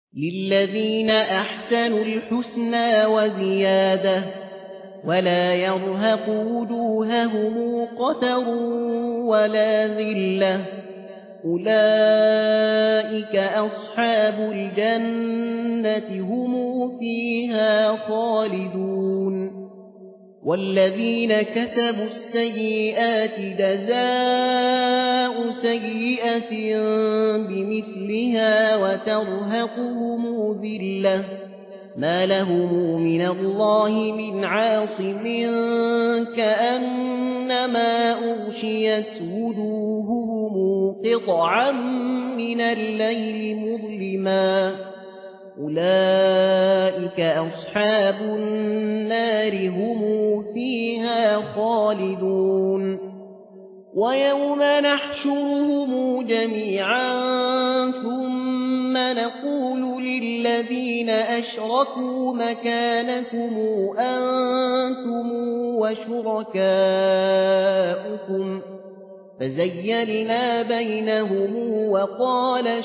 للذين أحسنوا الحسنى وزيادة ولا يرهق وجوههم قتر ولا ذلة أولئك أصحاب الجنة هم فيها خالدون والذين كسبوا السيئات جزاء سيئة بمثلها وترهقهم ذلة ما لهم من الله من عاصم كأنما أغشيت وجوههم قطعا من الليل مظلما أولئك أصحاب النار هم فيها خالدون ويوم نحشرهم جميعا ثم نقول للذين أشركوا مكانكم أنتم وشركاؤكم فزيلنا بينهم وقال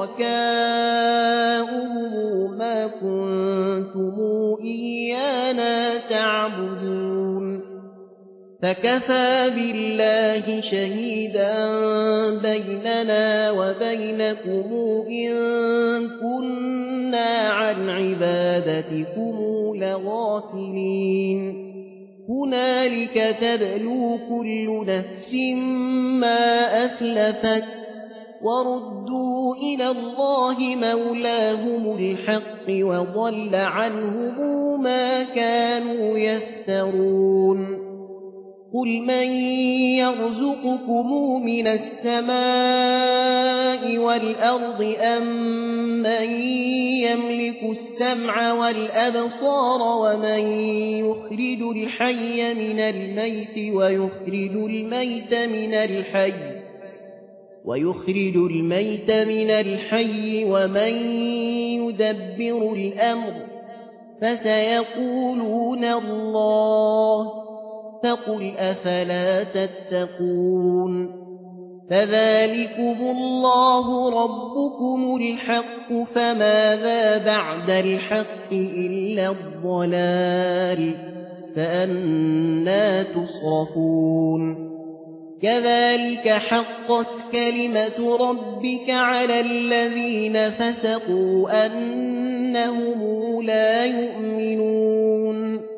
شركاؤهم ما كنتم إيانا تعبدون فكفى بالله شهيدا بيننا وبينكم إن كنا عن عبادتكم لغافلين هنالك تبلو كل نفس ما أسلفت وردوا إلى الله مولاهم الحق وضل عنهم ما كانوا يفترون قل من يرزقكم من السماء والأرض أم من يملك السمع والأبصار ومن يخرج الحي من الميت ويخرج الميت من الحي ومن يدبر الأمر فسيقولون الله فقل أفلا تتقون فذلكم الله ربكم الحق فماذا بعد الحق إلا الضلال فأنى تصرفون كذلك حقت كلمة ربك على الذين فسقوا أنهم لا يؤمنون